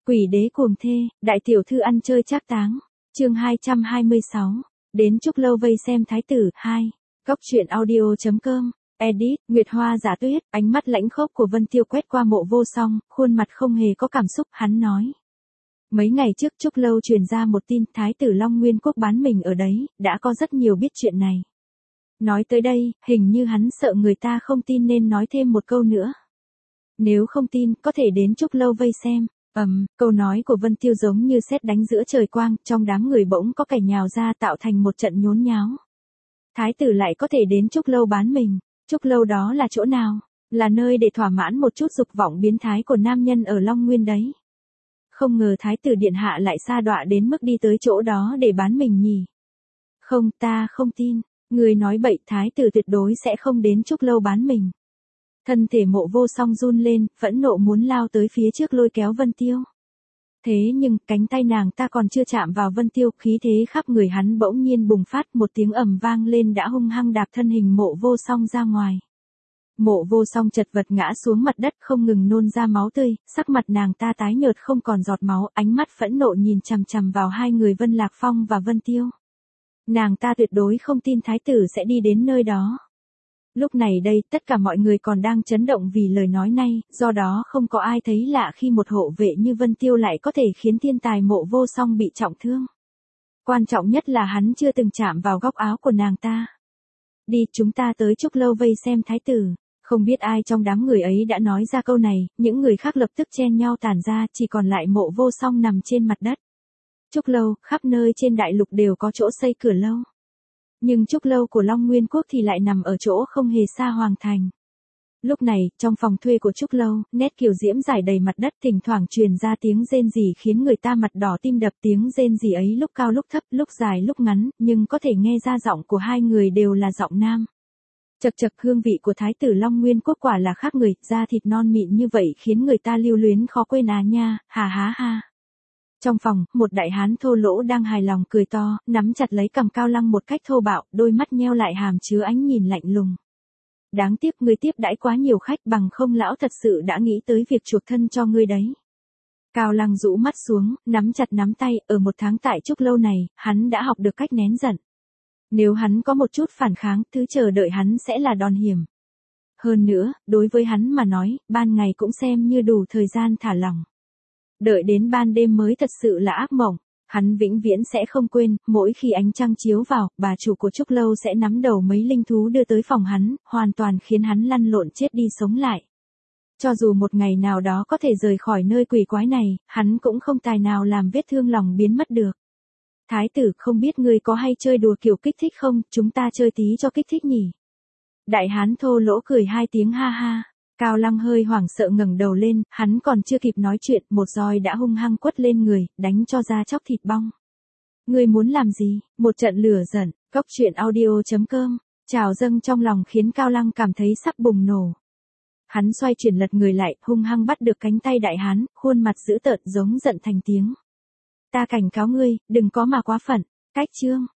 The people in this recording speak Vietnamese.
Quỷ đế cuồng thê, đại tiểu thư ăn chơi trác táng. Chương 226. Đến Trúc Lâu vây xem thái tử 2. Góc truyện audio.com. Edit, Nguyệt Hoa Giả Tuyết, ánh mắt lãnh khốc của Vân Tiêu quét qua Mộ Vô Song, khuôn mặt không hề có cảm xúc, hắn nói. Mấy ngày trước Trúc Lâu truyền ra một tin thái tử Long Nguyên Quốc bán mình ở đấy, đã có rất nhiều biết chuyện này. Nói tới đây, hình như hắn sợ người ta không tin nên nói thêm một câu nữa. Nếu không tin, có thể đến Trúc Lâu vây xem. Câu nói của Vân Tiêu giống như sét đánh giữa trời quang, trong đám người bỗng có kẻ nhào ra tạo thành một trận nhốn nháo. Thái tử lại có thể đến Trúc Lâu bán mình. Trúc Lâu đó là chỗ nào? Là nơi để thỏa mãn một chút dục vọng biến thái của nam nhân ở Long Nguyên đấy. Không ngờ thái tử điện hạ lại sa đọa đến mức đi tới chỗ đó để bán mình nhỉ. Không, ta không tin. Người nói bậy, thái tử tuyệt đối sẽ không đến Trúc Lâu bán mình. Thân thể Mộ Vô Song run lên, phẫn nộ muốn lao tới phía trước lôi kéo Vân Tiêu. Thế nhưng, cánh tay nàng ta còn chưa chạm vào Vân Tiêu, khí thế khắp người hắn bỗng nhiên bùng phát, một tiếng ầm vang lên đã hung hăng đạp thân hình Mộ Vô Song ra ngoài. Mộ Vô Song chật vật ngã xuống mặt đất không ngừng nôn ra máu tươi, sắc mặt nàng ta tái nhợt không còn giọt máu, ánh mắt phẫn nộ nhìn chằm chằm vào hai người Vân Lạc Phong và Vân Tiêu. Nàng ta tuyệt đối không tin thái tử sẽ đi đến nơi đó. Lúc này đây, tất cả mọi người còn đang chấn động vì lời nói này, do đó không có ai thấy lạ khi một hộ vệ như Vân Tiêu lại có thể khiến thiên tài Mộ Vô Song bị trọng thương. Quan trọng nhất là hắn chưa từng chạm vào góc áo của nàng ta. Đi, chúng ta tới Trúc Lâu vây xem thái tử. Không biết ai trong đám người ấy đã nói ra câu này, những người khác lập tức chen nhau tản ra, chỉ còn lại Mộ Vô Song nằm trên mặt đất. Trúc Lâu, khắp nơi trên đại lục đều có chỗ xây cửa lâu. Nhưng Trúc Lâu của Long Nguyên Quốc thì lại nằm ở chỗ không hề xa Hoàng Thành. Lúc này, trong phòng thuê của Trúc Lâu, nét kiều diễm rải đầy mặt đất, thỉnh thoảng truyền ra tiếng rên rỉ khiến người ta mặt đỏ tim đập. Tiếng rên rỉ ấy lúc cao lúc thấp, lúc dài lúc ngắn, nhưng có thể nghe ra giọng của hai người đều là giọng nam. Chậc chậc, hương vị của thái tử Long Nguyên Quốc quả là khác người, da thịt non mịn như vậy khiến người ta lưu luyến khó quên à nha, hà há ha. Trong phòng, một đại hán thô lỗ đang hài lòng cười to, nắm chặt lấy cằm Cao Lăng một cách thô bạo, đôi mắt nheo lại hàm chứa ánh nhìn lạnh lùng. Đáng tiếc ngươi tiếp đãi quá nhiều khách, bằng không lão thật sự đã nghĩ tới việc chuộc thân cho ngươi đấy. Cao Lăng rũ mắt xuống, nắm chặt nắm tay, ở một tháng tại Trúc Lâu này, hắn đã học được cách nén giận. Nếu hắn có một chút phản kháng, thứ chờ đợi hắn sẽ là đòn hiểm. Hơn nữa, đối với hắn mà nói, ban ngày cũng xem như đủ thời gian thả lỏng. Đợi đến ban đêm mới thật sự là ác mộng. Hắn vĩnh viễn sẽ không quên, mỗi khi ánh trăng chiếu vào, bà chủ của Trúc Lâu sẽ nắm đầu mấy linh thú đưa tới phòng hắn, hoàn toàn khiến hắn lăn lộn chết đi sống lại. Cho dù một ngày nào đó có thể rời khỏi nơi quỷ quái này, hắn cũng không tài nào làm vết thương lòng biến mất được. Thái tử, không biết ngươi có hay chơi đùa kiểu kích thích không, chúng ta chơi tí cho kích thích nhỉ. Đại hán thô lỗ cười hai tiếng ha ha. Cao Lăng hơi hoảng sợ ngẩng đầu lên, hắn còn chưa kịp nói chuyện, một roi đã hung hăng quất lên người, đánh cho da chóc thịt bong. Ngươi muốn làm gì? Một trận lửa giận, góc truyện audio.com, trào dâng trong lòng khiến Cao Lăng cảm thấy sắp bùng nổ. Hắn xoay chuyển lật người lại, hung hăng bắt được cánh tay đại hán, khuôn mặt dữ tợn giống giận thành tiếng. Ta cảnh cáo ngươi, đừng có mà quá phận. Cách chương.